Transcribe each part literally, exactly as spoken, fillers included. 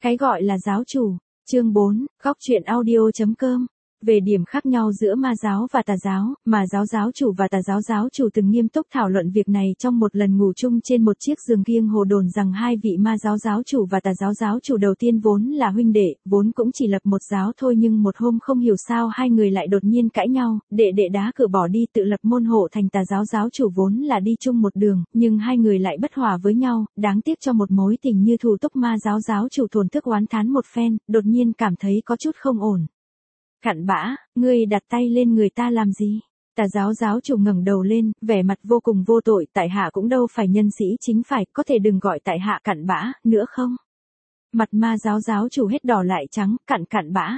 Cái gọi là giáo chủ. Chương bốn, góc truyện audio.com. Về điểm khác nhau giữa ma giáo và tà giáo, mà giáo giáo chủ và tà giáo giáo chủ từng nghiêm túc thảo luận việc này trong một lần ngủ chung trên một chiếc giường kiêng hồ đồn rằng hai vị ma giáo giáo chủ và tà giáo giáo chủ đầu tiên vốn là huynh đệ, vốn cũng chỉ lập một giáo thôi, nhưng một hôm không hiểu sao hai người lại đột nhiên cãi nhau, đệ đệ đá cửa bỏ đi tự lập môn hộ thành tà giáo giáo chủ, vốn là đi chung một đường, nhưng hai người lại bất hòa với nhau, đáng tiếc cho một mối tình như thù túc. Ma giáo giáo chủ thổn thức oán thán một phen, đột nhiên cảm thấy có chút không ổn. Cặn bã, ngươi đặt tay lên người ta làm gì? Tà giáo giáo chủ ngẩng đầu lên, vẻ mặt vô cùng vô tội, tại hạ cũng đâu phải nhân sĩ chính phải, có thể đừng gọi tại hạ cặn bã, nữa không? Mặt ma giáo giáo chủ hết đỏ lại trắng, cặn cặn bã.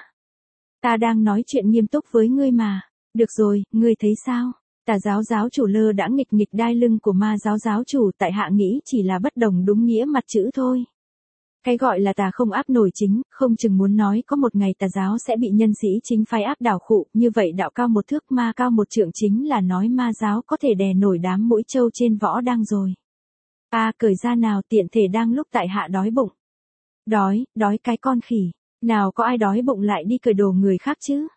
Ta đang nói chuyện nghiêm túc với ngươi mà. Được rồi, ngươi thấy sao? Tà giáo giáo chủ lơ đã nghịch nghịch đai lưng của ma giáo giáo chủ, tại hạ nghĩ chỉ là bất đồng đúng nghĩa mặt chữ thôi. Cái gọi là tà không áp nổi chính, không chừng muốn nói có một ngày tà giáo sẽ bị nhân sĩ chính phái áp đảo khụ, như vậy đạo cao một thước ma cao một trượng chính là nói ma giáo có thể đè nổi đám mũi trâu trên võ đang rồi. A à, cởi ra nào, tiện thể đang lúc tại hạ đói bụng. Đói, đói cái con khỉ, nào có ai đói bụng lại đi cởi đồ người khác chứ?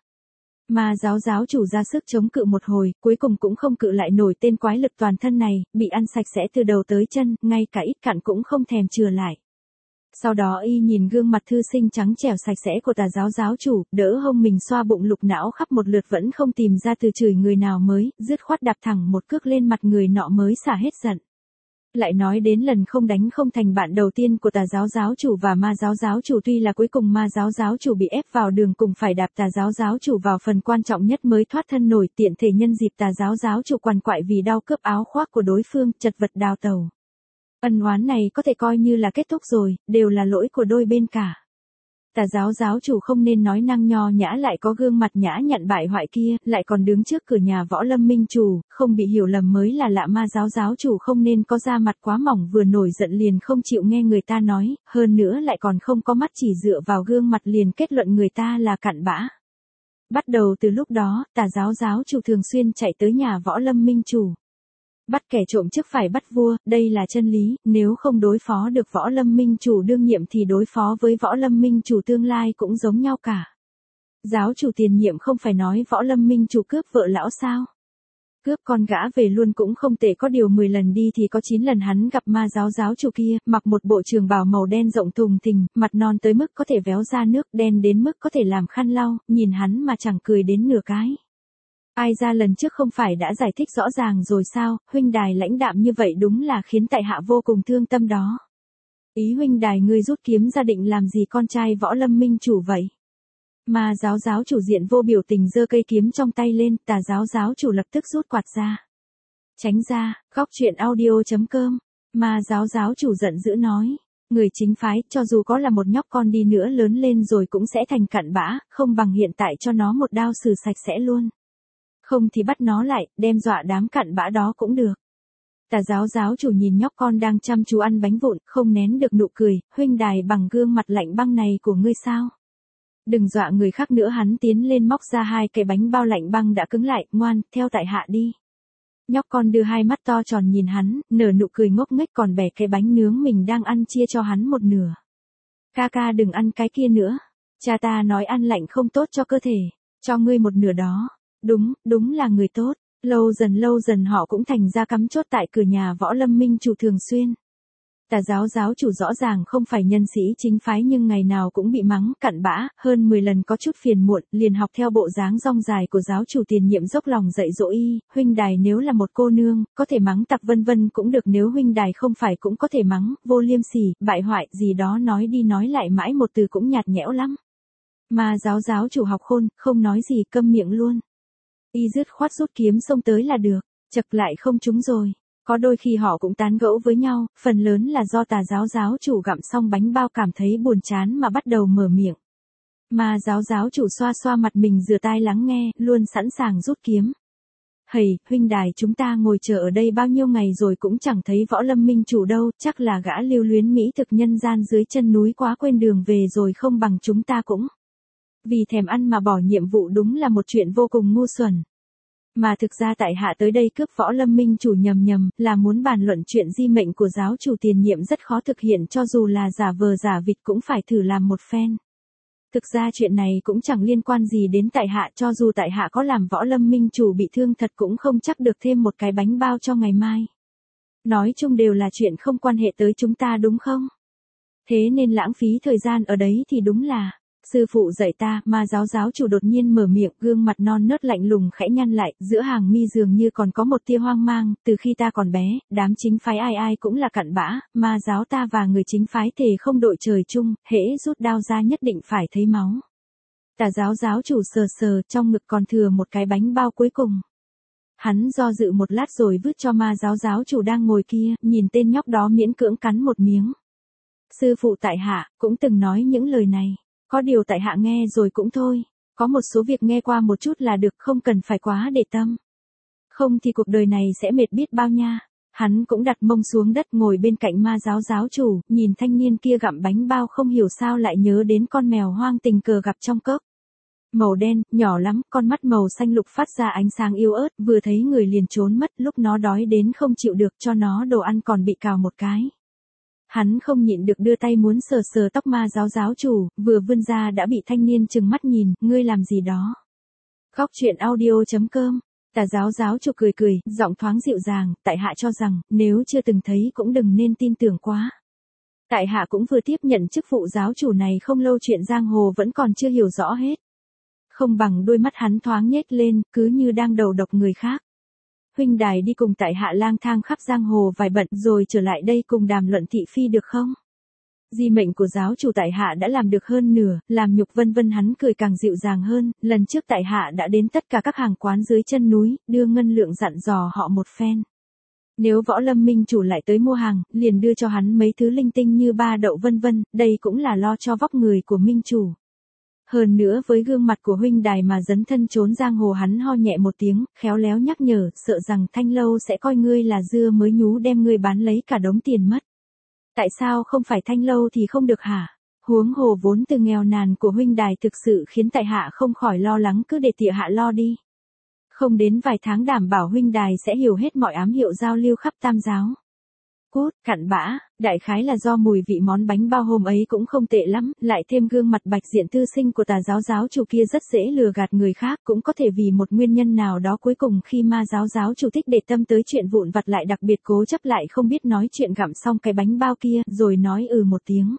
Ma giáo giáo chủ ra sức chống cự một hồi, cuối cùng cũng không cự lại nổi tên quái lực toàn thân này, bị ăn sạch sẽ từ đầu tới chân, ngay cả ít cặn cũng không thèm chừa lại. Sau đó y nhìn gương mặt thư sinh trắng trẻo sạch sẽ của tà giáo giáo chủ, đỡ hông mình xoa bụng lục não khắp một lượt vẫn không tìm ra từ chửi người nào mới, dứt khoát đạp thẳng một cước lên mặt người nọ mới xả hết giận. Lại nói đến lần không đánh không thành bạn đầu tiên của tà giáo giáo chủ và ma giáo giáo chủ, tuy là cuối cùng ma giáo giáo chủ bị ép vào đường cùng phải đạp tà giáo giáo chủ vào phần quan trọng nhất mới thoát thân nổi, tiện thể nhân dịp tà giáo giáo chủ quằn quại vì đau cướp áo khoác của đối phương, chật vật đào tẩu. Ân oán này có thể coi như là kết thúc rồi, đều là lỗi của đôi bên cả. Tà giáo giáo chủ không nên nói năng nho nhã lại có gương mặt nhã nhặn bại hoại kia, lại còn đứng trước cửa nhà võ lâm minh chủ, không bị hiểu lầm mới là lạ. Ma giáo giáo chủ không nên có da mặt quá mỏng, vừa nổi giận liền không chịu nghe người ta nói, hơn nữa lại còn không có mắt, chỉ dựa vào gương mặt liền kết luận người ta là cặn bã. Bắt đầu từ lúc đó, tà giáo giáo chủ thường xuyên chạy tới nhà võ lâm minh chủ. Bắt kẻ trộm trước phải bắt vua, đây là chân lý, nếu không đối phó được võ lâm minh chủ đương nhiệm thì đối phó với võ lâm minh chủ tương lai cũng giống nhau cả. Giáo chủ tiền nhiệm không phải nói võ lâm minh chủ cướp vợ lão sao? Cướp con gã về luôn cũng không tệ, có điều mười lần đi thì có chín lần hắn gặp ma giáo giáo chủ kia, mặc một bộ trường bào màu đen rộng thùng thình, mặt non tới mức có thể véo ra nước, đen đến mức có thể làm khăn lau, nhìn hắn mà chẳng cười đến nửa cái. Ai ra lần trước không phải đã giải thích rõ ràng rồi sao, huynh đài lãnh đạm như vậy đúng là khiến tại hạ vô cùng thương tâm đó. Ý huynh đài ngươi rút kiếm ra định làm gì con trai võ lâm minh chủ vậy? Ma giáo giáo chủ diện vô biểu tình giơ cây kiếm trong tay lên, tà giáo giáo chủ lập tức rút quạt ra. Tránh ra, góc truyện audio.com. Ma giáo giáo chủ giận dữ nói. Người chính phái, cho dù có là một nhóc con đi nữa lớn lên rồi cũng sẽ thành cặn bã, không bằng hiện tại cho nó một đao xử sạch sẽ luôn. Không thì bắt nó lại, đem dọa đám cặn bã đó cũng được. Tà giáo giáo chủ nhìn nhóc con đang chăm chú ăn bánh vụn, không nén được nụ cười, huynh đài bằng gương mặt lạnh băng này của ngươi sao? Đừng dọa người khác nữa. Hắn tiến lên móc ra hai cái bánh bao lạnh băng đã cứng lại, ngoan, theo tại hạ đi. Nhóc con đưa hai mắt to tròn nhìn hắn, nở nụ cười ngốc nghếch còn bẻ cái bánh nướng mình đang ăn chia cho hắn một nửa. Ca ca đừng ăn cái kia nữa. Cha ta nói ăn lạnh không tốt cho cơ thể, cho ngươi một nửa đó. Đúng, đúng là người tốt. Lâu dần lâu dần họ cũng thành ra cắm chốt tại cửa nhà võ lâm minh chủ thường xuyên. Tà giáo giáo chủ rõ ràng không phải nhân sĩ chính phái nhưng ngày nào cũng bị mắng cặn bã, hơn mười lần có chút phiền muộn, liền học theo bộ dáng rong dài của giáo chủ tiền nhiệm dốc lòng dạy dỗ y, huynh đài nếu là một cô nương, có thể mắng tặc vân vân cũng được, nếu huynh đài không phải cũng có thể mắng, vô liêm sỉ, bại hoại, gì đó nói đi nói lại mãi một từ cũng nhạt nhẽo lắm. Mà giáo giáo chủ học khôn, không nói gì câm miệng luôn. Y dứt khoát rút kiếm xông tới là được, chật lại không trúng rồi. Có đôi khi họ cũng tán gẫu với nhau, phần lớn là do tà giáo giáo chủ gặm xong bánh bao cảm thấy buồn chán mà bắt đầu mở miệng. Mà giáo giáo chủ xoa xoa mặt mình rửa tai lắng nghe, luôn sẵn sàng rút kiếm. Hầy, huynh đài chúng ta ngồi chờ ở đây bao nhiêu ngày rồi cũng chẳng thấy võ lâm minh chủ đâu, chắc là gã lưu luyến mỹ thực nhân gian dưới chân núi quá quên đường về rồi, không bằng chúng ta cũng. Vì thèm ăn mà bỏ nhiệm vụ đúng là một chuyện vô cùng ngu xuẩn. Mà thực ra tại hạ tới đây cướp Võ Lâm Minh chủ nhầm nhầm, là muốn bàn luận chuyện di mệnh của giáo chủ tiền nhiệm rất khó thực hiện, cho dù là giả vờ giả vịt cũng phải thử làm một phen. Thực ra chuyện này cũng chẳng liên quan gì đến tại hạ, cho dù tại hạ có làm Võ Lâm Minh chủ bị thương thật cũng không chắc được thêm một cái bánh bao cho ngày mai. Nói chung đều là chuyện không quan hệ tới chúng ta đúng không? Thế nên lãng phí thời gian ở đấy thì đúng là, sư phụ dạy ta. Ma giáo giáo chủ đột nhiên mở miệng, gương mặt non nớt lạnh lùng khẽ nhăn lại, giữa hàng mi dường như còn có một tia hoang mang. Từ khi ta còn bé, đám chính phái ai ai cũng là cặn bã, ma giáo ta và người chính phái thề không đội trời chung, hễ rút đao ra nhất định phải thấy máu. Tà giáo giáo chủ sờ sờ, trong ngực còn thừa một cái bánh bao cuối cùng. Hắn do dự một lát rồi vứt cho ma giáo giáo chủ đang ngồi kia, nhìn tên nhóc đó miễn cưỡng cắn một miếng. Sư phụ tại hạ cũng từng nói những lời này, có điều tại hạ nghe rồi cũng thôi, có một số việc nghe qua một chút là được, không cần phải quá để tâm. Không thì cuộc đời này sẽ mệt biết bao nha. Hắn cũng đặt mông xuống đất ngồi bên cạnh ma giáo giáo chủ, nhìn thanh niên kia gặm bánh bao không hiểu sao lại nhớ đến con mèo hoang tình cờ gặp trong cốc. Màu đen, nhỏ lắm, con mắt màu xanh lục phát ra ánh sáng yếu ớt, vừa thấy người liền trốn mất, lúc nó đói đến không chịu được cho nó đồ ăn còn bị cào một cái. Hắn không nhịn được đưa tay muốn sờ sờ tóc ma giáo giáo chủ, vừa vươn ra đã bị thanh niên trừng mắt nhìn, ngươi làm gì đó. Góc truyện audio chấm com, Tà giáo giáo chủ cười cười, giọng thoáng dịu dàng, tại hạ cho rằng, nếu chưa từng thấy cũng đừng nên tin tưởng quá. Tại hạ cũng vừa tiếp nhận chức vụ giáo chủ này không lâu, chuyện giang hồ vẫn còn chưa hiểu rõ hết. Không bằng đôi mắt hắn thoáng nhếch lên, cứ như đang đầu độc người khác. Huynh đài đi cùng tại hạ lang thang khắp giang hồ vài bận rồi trở lại đây cùng đàm luận thị phi được không? Di mệnh của giáo chủ tại hạ đã làm được hơn nửa, làm nhục vân vân. Hắn cười càng dịu dàng hơn, lần trước tại hạ đã đến tất cả các hàng quán dưới chân núi, đưa ngân lượng dặn dò họ một phen. Nếu Võ Lâm Minh chủ lại tới mua hàng, liền đưa cho hắn mấy thứ linh tinh như ba đậu vân vân, đây cũng là lo cho vóc người của Minh chủ. Hơn nữa với gương mặt của huynh đài mà dấn thân trốn giang hồ, hắn ho nhẹ một tiếng, khéo léo nhắc nhở, sợ rằng Thanh Lâu sẽ coi ngươi là dưa mới nhú đem ngươi bán lấy cả đống tiền mất. Tại sao không phải Thanh Lâu thì không được hả? Huống hồ vốn từ nghèo nàn của huynh đài thực sự khiến tại hạ không khỏi lo lắng, cứ để tịa hạ lo đi. Không đến vài tháng đảm bảo huynh đài sẽ hiểu hết mọi ám hiệu giao lưu khắp tam giáo. Cút, cặn bã, đại khái là do mùi vị món bánh bao hôm ấy cũng không tệ lắm, lại thêm gương mặt bạch diện thư sinh của tà giáo giáo chủ kia rất dễ lừa gạt người khác, cũng có thể vì một nguyên nhân nào đó cuối cùng khi ma giáo giáo chủ thích để tâm tới chuyện vụn vặt lại đặc biệt cố chấp, lại không biết nói chuyện, gặm xong cái bánh bao kia, rồi nói ừ một tiếng.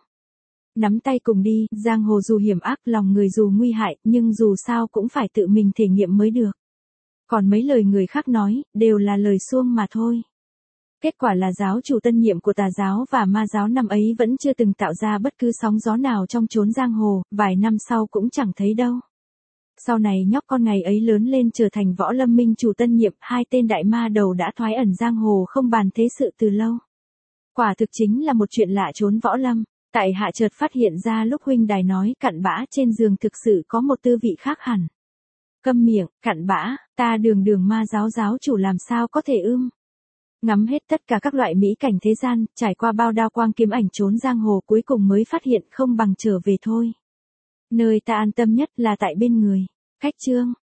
Nắm tay cùng đi, giang hồ dù hiểm ác, lòng người dù nguy hại, nhưng dù sao cũng phải tự mình thể nghiệm mới được. Còn mấy lời người khác nói, đều là lời suông mà thôi. Kết quả là giáo chủ tân nhiệm của tà giáo và ma giáo năm ấy vẫn chưa từng tạo ra bất cứ sóng gió nào trong chốn giang hồ, vài năm sau cũng chẳng thấy đâu. Sau này nhóc con ngày ấy lớn lên trở thành Võ Lâm Minh chủ tân nhiệm, hai tên đại ma đầu đã thoái ẩn giang hồ không bàn thế sự từ lâu. Quả thực chính là một chuyện lạ chốn võ lâm. Tại hạ chợt phát hiện ra lúc huynh đài nói cặn bã trên giường thực sự có một tư vị khác hẳn. Câm miệng, cặn bã, ta đường đường ma giáo giáo chủ làm sao có thể ưm. Ngắm hết tất cả các loại mỹ cảnh thế gian, trải qua bao đao quang kiếm ảnh trốn giang hồ, cuối cùng mới phát hiện không bằng trở về thôi. Nơi ta an tâm nhất là tại bên người. Cách chương